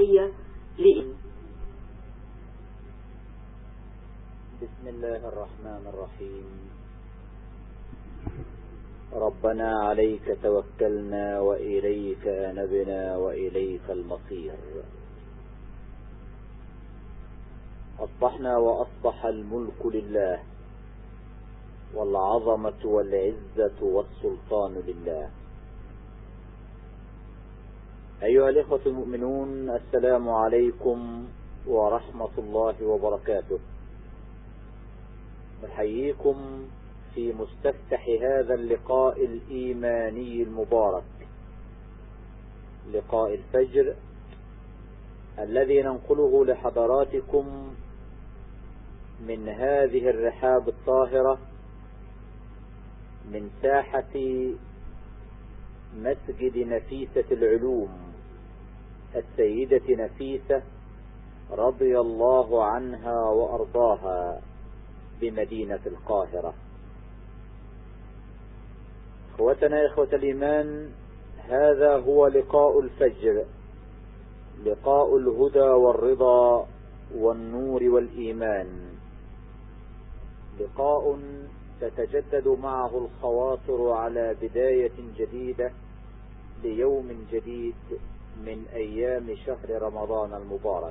الصوتية بسم الله الرحمن الرحيم. ربنا عليك توكلنا وإليك أنبنا وإليك المصير. أصبحنا وأصبح الملك لله، والعظمة والعزة والسلطان لله. أيها الإخوة المؤمنون، السلام عليكم ورحمة الله وبركاته. نحييكم في مستفتح هذا اللقاء الإيماني المبارك، لقاء الفجر الذي ننقله لحضراتكم من هذه الرحاب الطاهرة، من ساحة مسجد نفيسة العلوم السيدة نفيسة رضي الله عنها وأرضاها بمدينة القاهرة. اخوتنا اخوة الإيمان، هذا هو لقاء الفجر، لقاء الهدى والرضا والنور والإيمان، لقاء تتجدد معه الخواطر على بداية جديدة ليوم جديد من أيام شهر رمضان المبارك.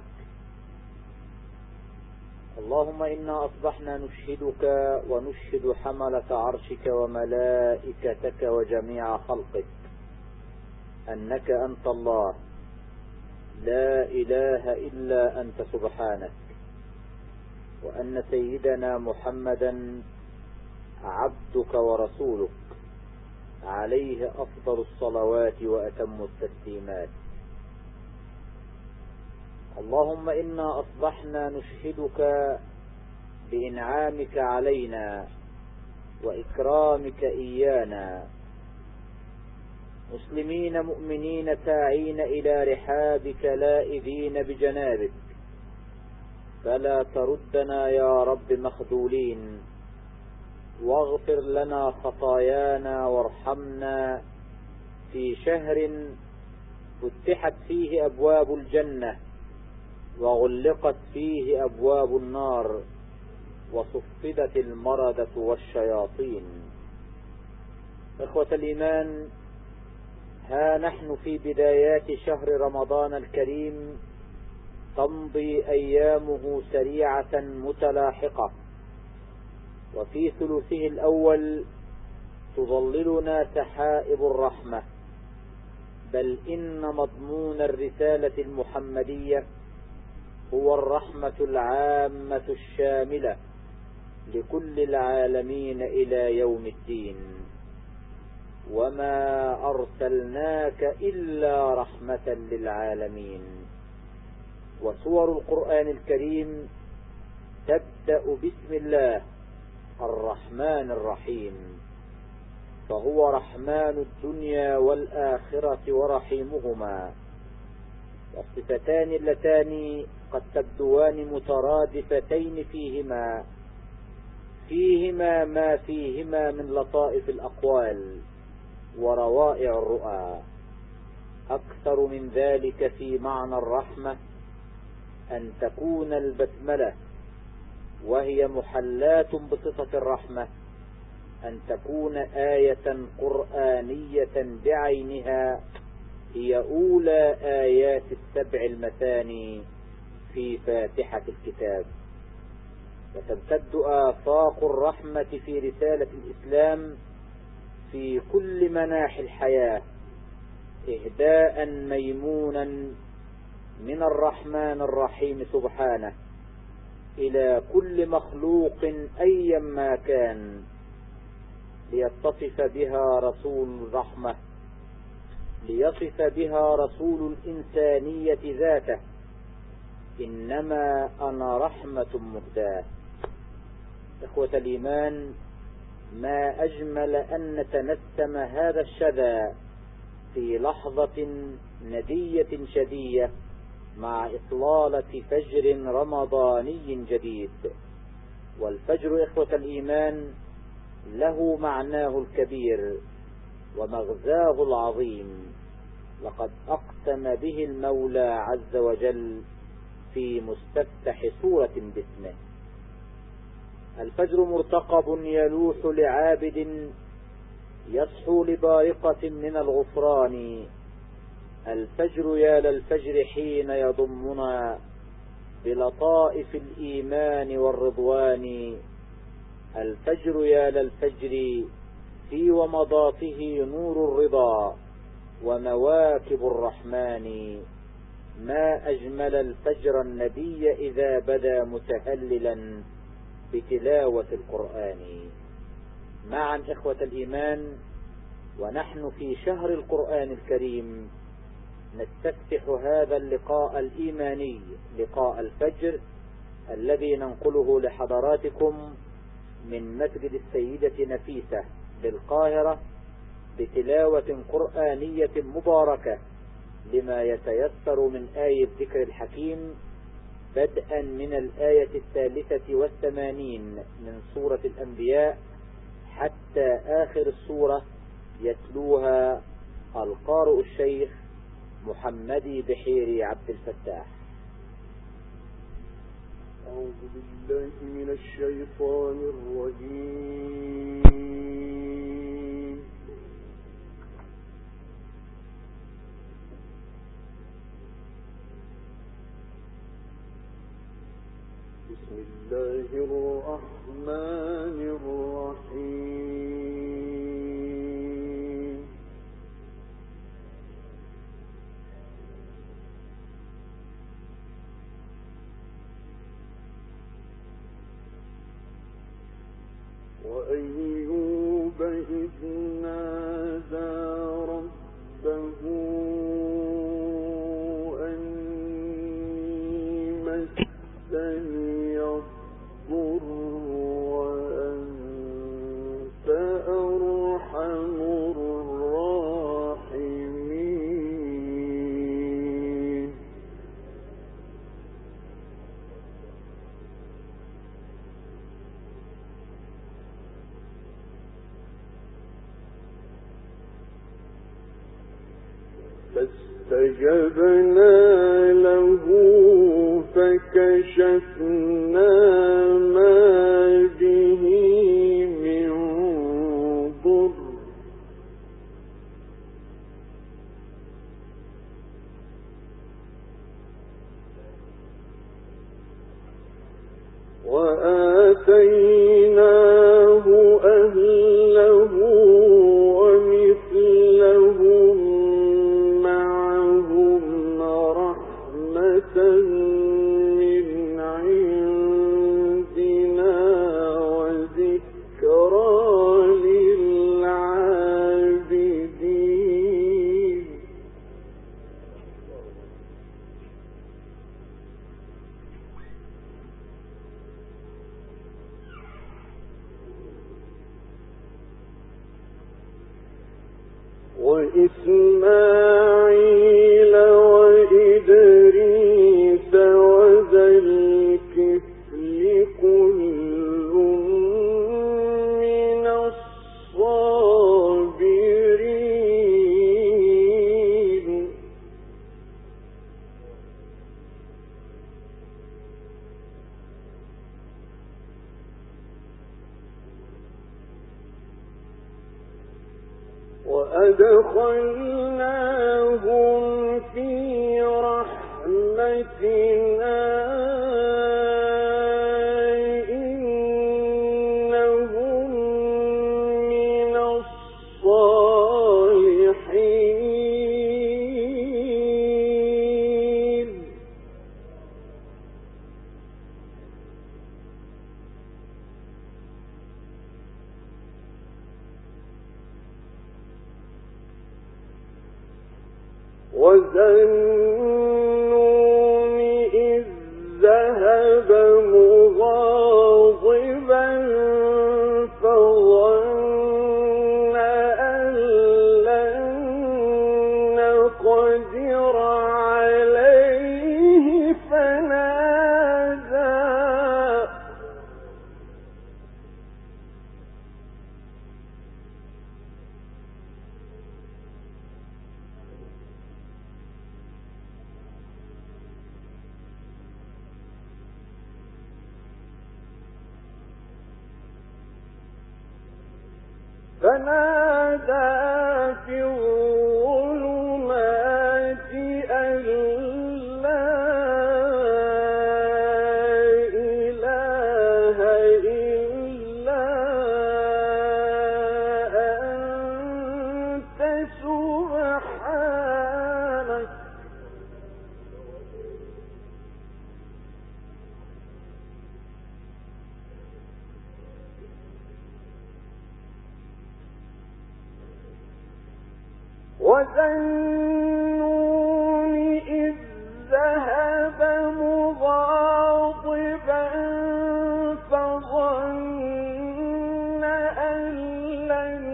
اللهم إنا أصبحنا نشهدك ونشهد حملة عرشك وملائكتك وجميع خلقك أنك أنت الله، لا إله إلا أنت سبحانك، وأن سيدنا محمدا عبدك ورسولك، عليه أفضل الصلوات وأتم التسليمات. اللهم إنا أصبحنا نشهدك بإنعامك علينا وإكرامك إيانا، مسلمين مؤمنين ساعين إلى رحابك لائذين بجنابك، فلا تردنا يا رب مخذولين، واغفر لنا خطايانا وارحمنا في شهر فتحت فيه أبواب الجنة وغلقت فيه أبواب النار وصفدت المردة والشياطين. إخوة الإيمان، ها نحن في بدايات شهر رمضان الكريم، تمضي أيامه سريعة متلاحقة، وفي ثلثه الأول تظللنا سحائب الرحمة، بل إن مضمون الرسالة المحمدية هو الرحمة العامة الشاملة لكل العالمين إلى يوم الدين، وما أرسلناك إلا رحمة للعالمين. وسور القرآن الكريم تبدأ بسم الله الرحمن الرحيم، فهو رحمن الدنيا والآخرة ورحيمهما، والصفتان اللتان قد تبدوان مترادفتين فيهما ما فيهما من لطائف الأقوال وروائع الرؤى. أكثر من ذلك في معنى الرحمة أن تكون البسملة، وهي محلات بصفة الرحمة، أن تكون آية قرآنية بعينها، هي أولى آيات السبع المثاني في فاتحة الكتاب. وتمتد آفاق الرحمة في رسالة الإسلام في كل مناحي الحياة إهداء ميمونا من الرحمن الرحيم سبحانه إلى كل مخلوق أيا ما كان، ليتصف بها رسول الرحمة، ليصف بها رسول الإنسانية ذاته: إنما أنا رحمة مهداة. إخوة الإيمان، ما أجمل أن نتنسم هذا الشذا في لحظة ندية شدية مع إطلالة فجر رمضاني جديد. والفجر إخوة الإيمان له معناه الكبير ومغزاه العظيم، لقد أقسم به المولى عز وجل في مستفتح سورة باسمه. الفجر مرتقب يلوح لعابد يصحو لبارقة من الغفران. الفجر يا للفجر حين يضمنا بلطائف الإيمان والرضوان. الفجر يا للفجر في ومضاته نور الرضا ومواكب الرحمن. ما أجمل الفجر النبي إذا بدا متهللا بتلاوة القرآن. معا إخوة الإيمان، ونحن في شهر القرآن الكريم نستفتح هذا اللقاء الإيماني، لقاء الفجر، الذي ننقله لحضراتكم من مسجد السيدة نفيسة بالقاهرة بتلاوة قرآنية مباركة لما يتيسر من آية ذكر الحكيم، بدءا من الآية 83 من سورة الأنبياء حتى آخر السورة، يتلوها القارئ الشيخ محمدي بحيري عبد الفتاح. أعوذ بالله من الشيطان الرجيم. بسم الله الرحمن الرحيم. وأيوب إذ نادى ربه أني مسني الضر وأنت أرحم الراحمين. فاستجبنا له فكشفنا ما به من ضر وآتيناه أهله ومثلهم معهم رحمة من عندنا وذكرى للعابدين. وإسماعيل وإدريس وذا الكفل كل من الصابرين. وأدخلناهم في رحمتنا إنهم من الصالحين. وذا النون إذ فنادى في الظلمات أن لا إله إلا أنت سبحانك وذنون إذ ذهب مغاضبا فظن أن لن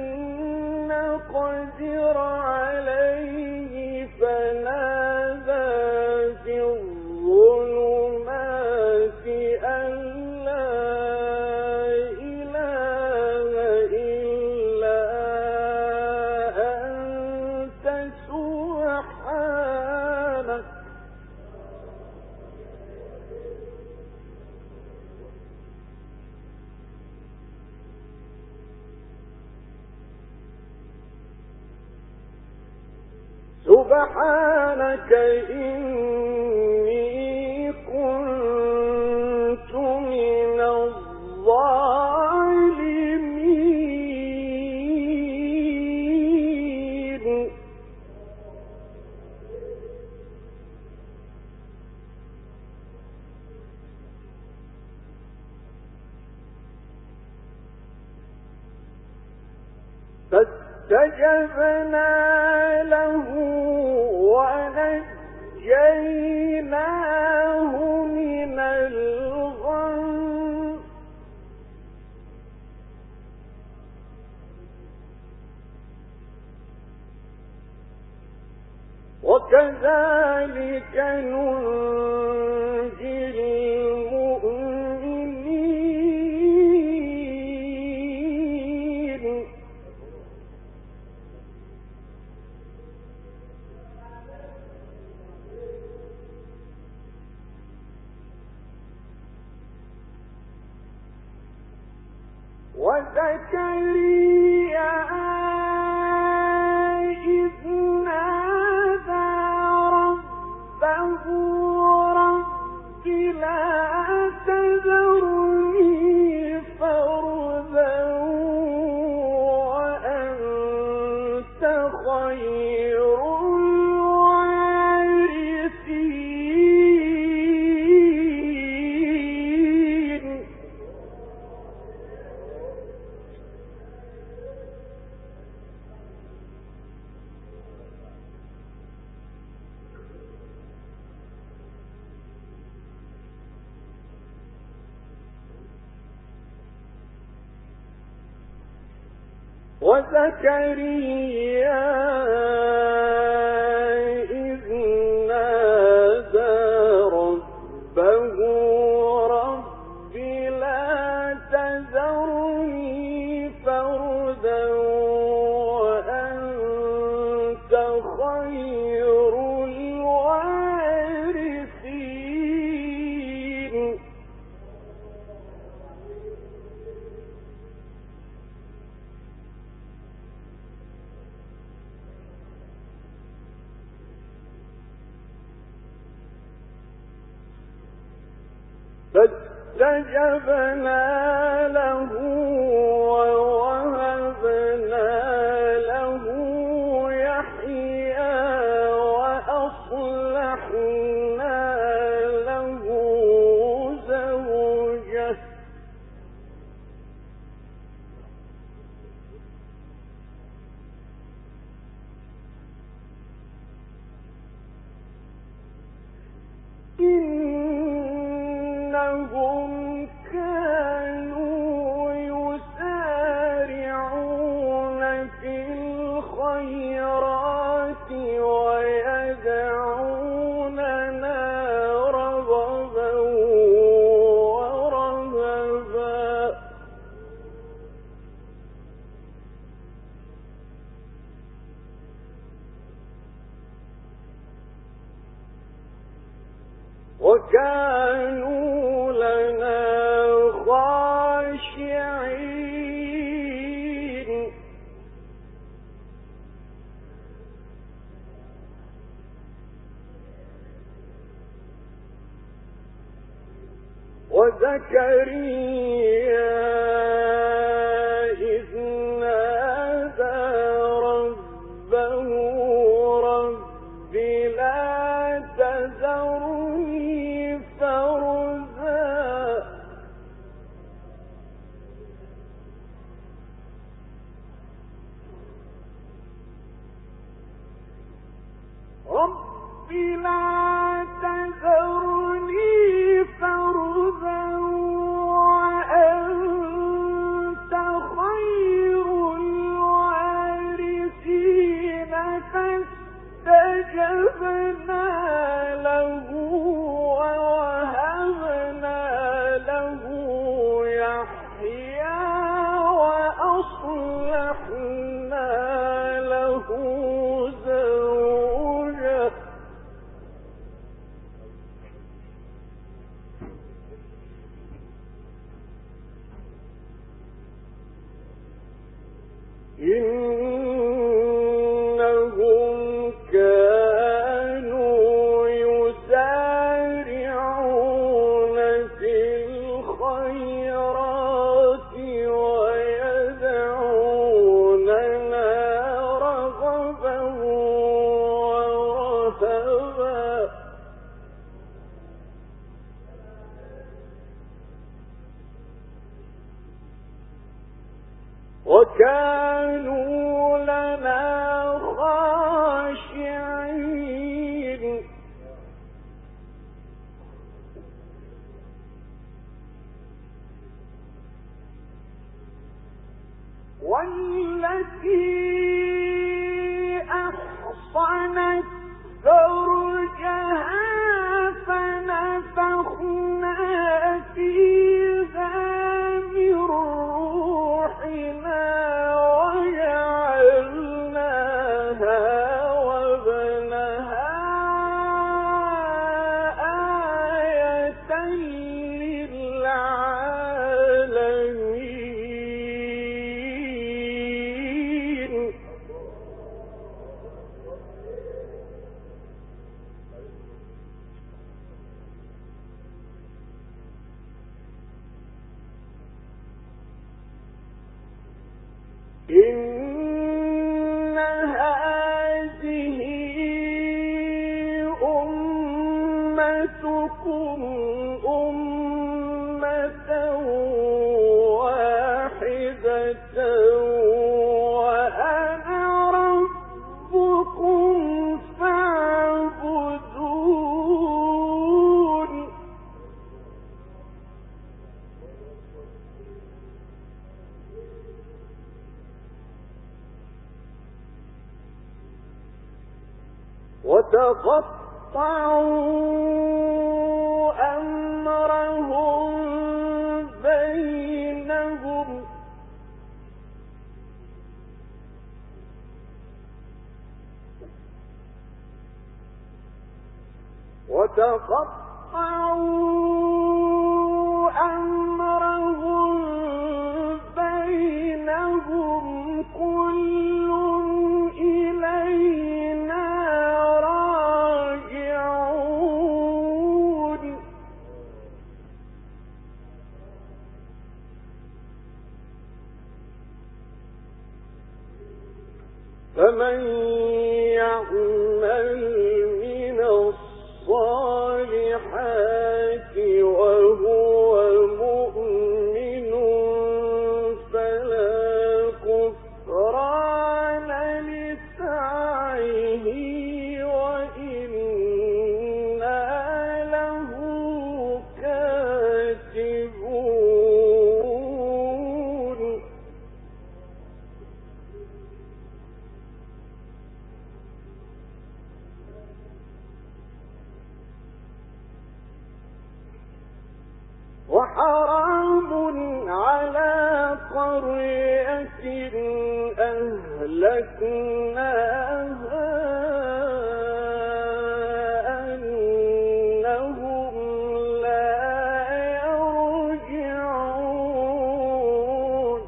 نقدر عليه فنادى في الظلمات أن لا إله إلا أنت سبحانك سبحانك إني كنت من الظالمين فاستجبنا له ونجيناه من الغم وكذلك ننجي المؤمنين وزكريا إذ نادى ربه رب لا تذرني فردا وأنت خير الوارثين وزكريا إذ نادى ربه رب لا تذرني فردا وأنت خير الوارثين فاستجبنا له ووهبنا له يحيى وأصلحنا له زوجه إنهم كانوا يسارعون في الخيرات ويدعوننا رغبا ورهبا وكانوا لنا خاشعين وزكريا إذ نادى ربه رب لا تذرني فردا رب لا تذرني فردا وأنت خير الوارثين فاستجبنا له ووهبنا له يحيى وأصلحنا له زوجه إنهم كانوا يسارعون في الخيرات ويدعوننا رغبا ورهبا وكانوا لنا خاشعين والتي أحصنت فرجها فنفخنا فيها من روحنا وجعلناها وابنها آية للعالمين إن هذه أمتكم أمة واحدة وأنا ربكم فاعبدون وتقطعوا أمرهم بينهم كل إلينا راجعون فمن يعمل من الصالحات وهو مؤمن فلا كفران لسعيه وإنا له كاتبون وحرام على قرية أهلكناها أنهم لا يرجعون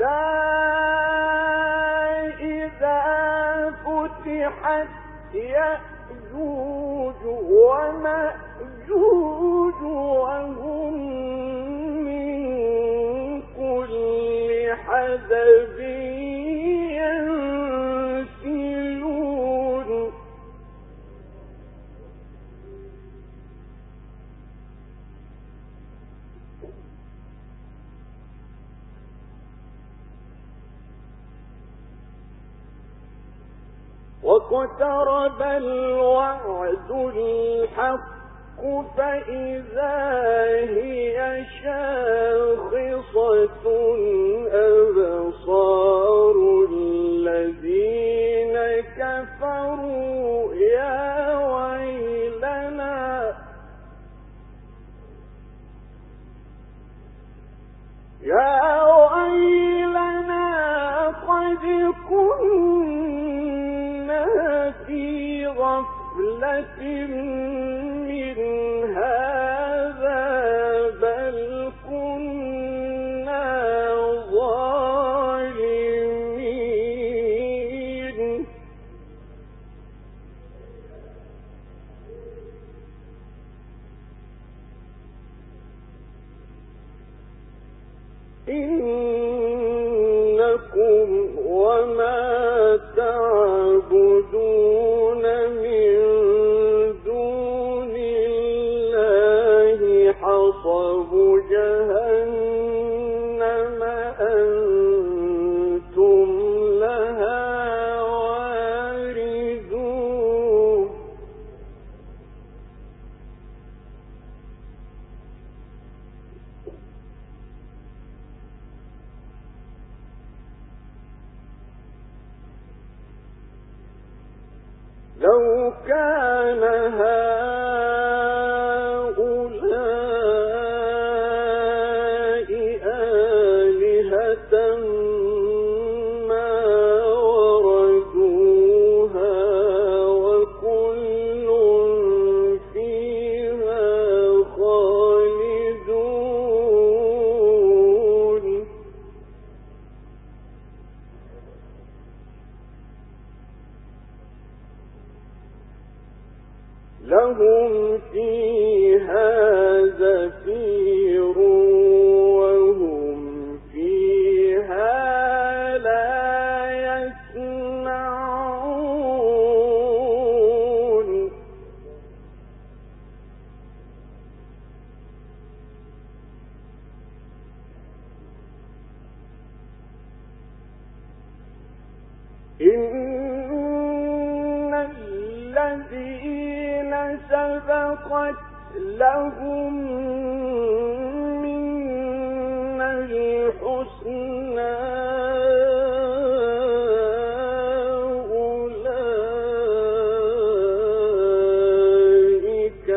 إذا فتحت يأجوج ومأجوج وهم من كل حدب ينسلون واقترب الوعد الحق فإذا هي شاخصة أبصار الذين كفروا يا ويلنا قد كنا في غفلة من هذا بل كنا ظالمين إنكم وما تعبدون من دون الله حصب جهنم أنتم لها واردون لو كان هؤلاء آلهة ما وردوها وكل فيها خالدون لهم فيها زفير وهم فيها لا يسمعون إن الذين سبقت لهم منا الحسنى أولئك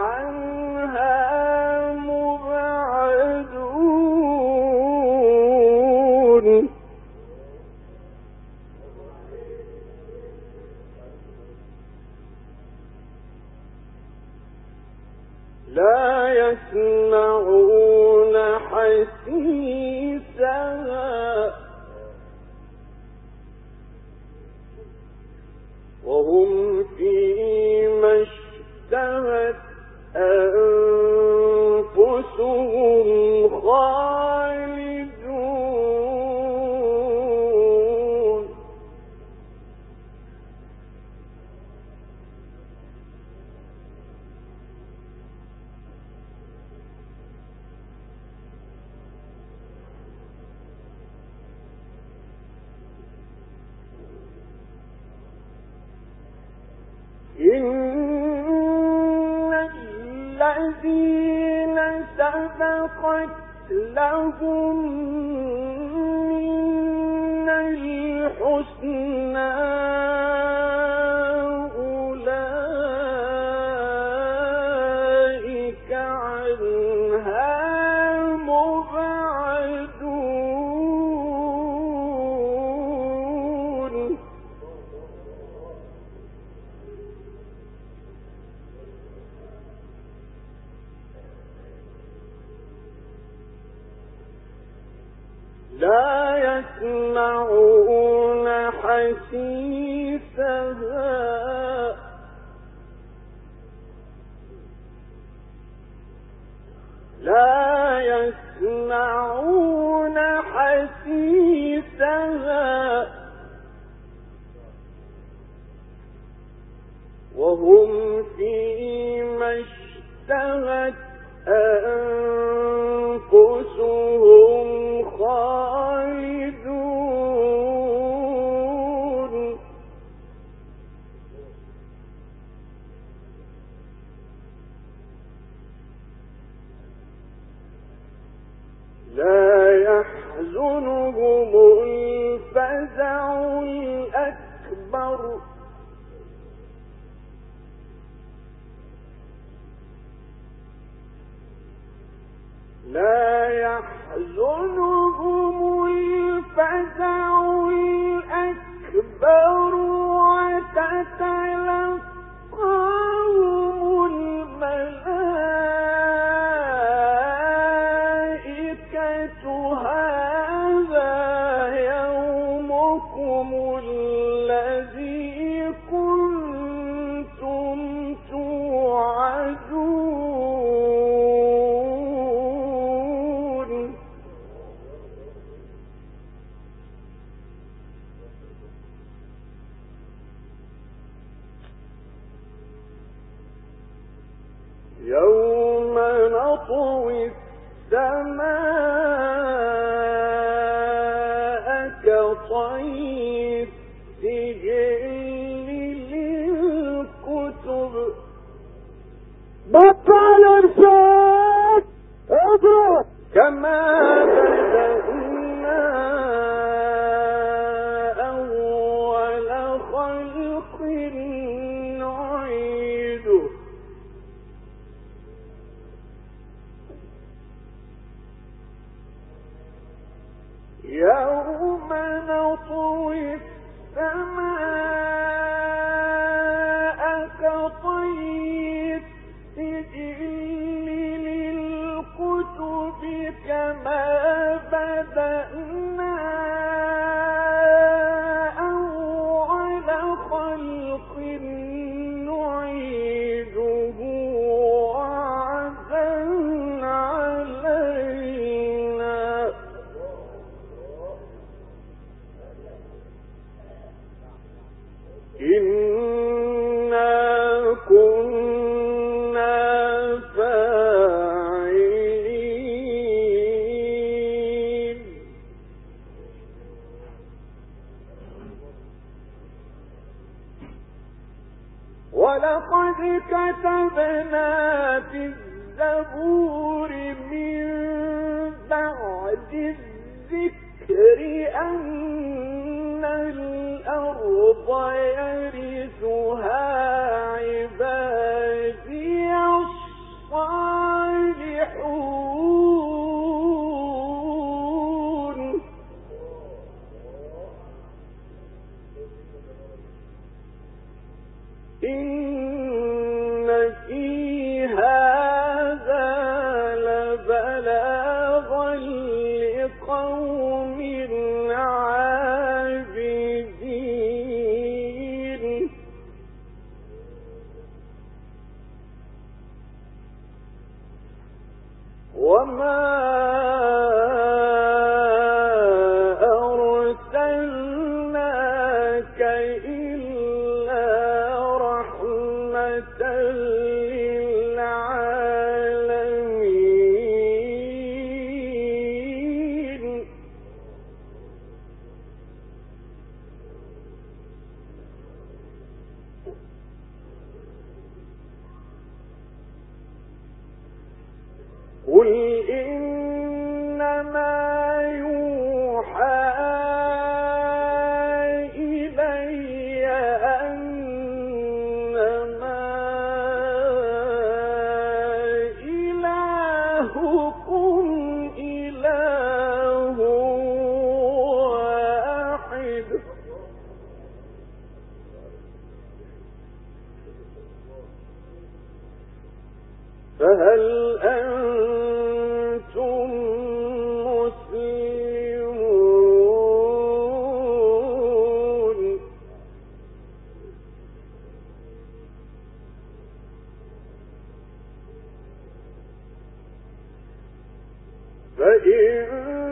عنها مبعدون لا يسمعون حسيسها وهم فيما اشتهت أنفسهم خالدون إن الذين سبقت لهم منا الحسنى أولئك عنها مبعدون لا يسمعون حسيسها لا يسمعون حسيسها وهم فيما اشتهت أنفسهم خالدون لا يحزنهم الفزع الأكبر لا يحزنهم الفزع الأكبر وتتلقاهم الملائكة هذا يومكم الذي كنتم توعدون يوم نطوي السماء كطي السجل للكتب بطل ارشاد اضرب كما بدأنا أول خلق نعيده يوم نطوي السماء كطي السجل للكتب كما بدأنا أول خلق نعيده وعدا علينا إنا كنا فاعلين ولقد كتبنا في الزبور من بعد الذكر أن الأرض يرثها عبادي الصالحون إن في هذا لبلاغا لقوم عابدين وما أرسلناك إلا رحمة للعالمين قل إنما يوحى إلي أنما إلهكم إله واحد فهل أنتم مسلمون فإن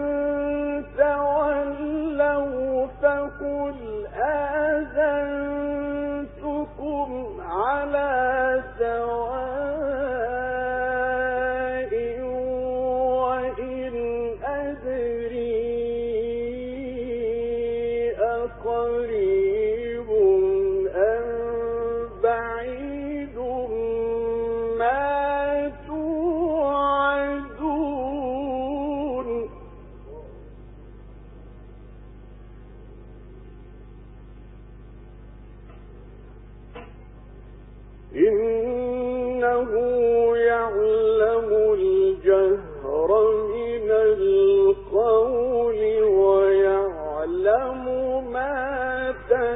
تولوا فقل آذنتكم على سواء وإن أدري أقريب أم بعيد ما توعدون إنه يعلم الجهر من القول ويعلم ما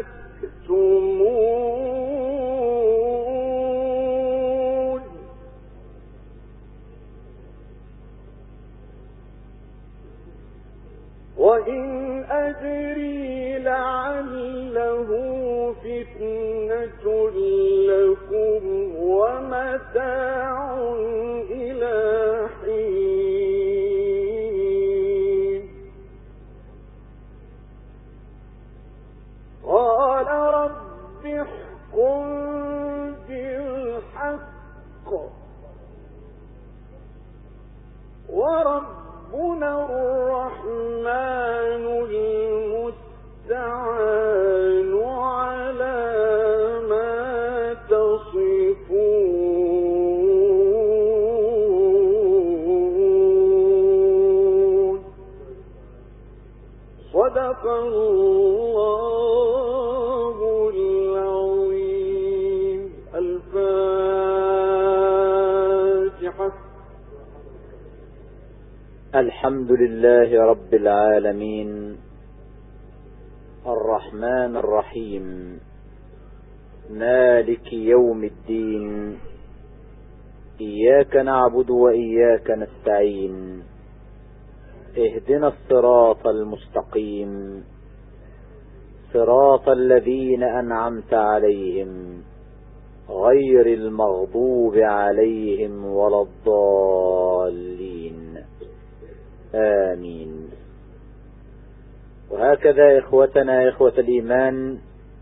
تكتمون وإن أدري لعله فتنة لكم ومتاع إلى حين قال رب احكم بالحق وربنا الرحمن المستعان على ما تصفون صدق الله العظيم. الفاتحة. الحمد لله رب العالمين الرحمن الرحيم مالك يوم الدين إياك نعبد وإياك نستعين اهدنا الصراط المستقيم صراط الذين أنعمت عليهم غير المغضوب عليهم ولا الضالين آمين. وهكذا إخوتنا إخوة الإيمان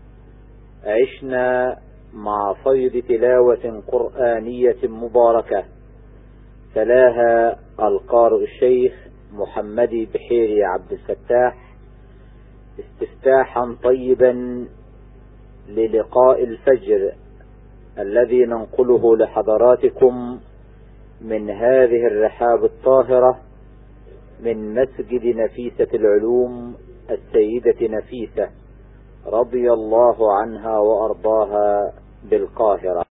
عشنا مع فيض تلاوة قرآنية مباركة تلاها القارئ الشيخ محمد بحيري عبد الفتاح استفتاحا طيبا للقاء الفجر الذي ننقله لحضراتكم من هذه الرحاب الطاهرة من مسجد نفيسة العلوم السيدة نفيسة رضي الله عنها وأرضاها بالقاهرة.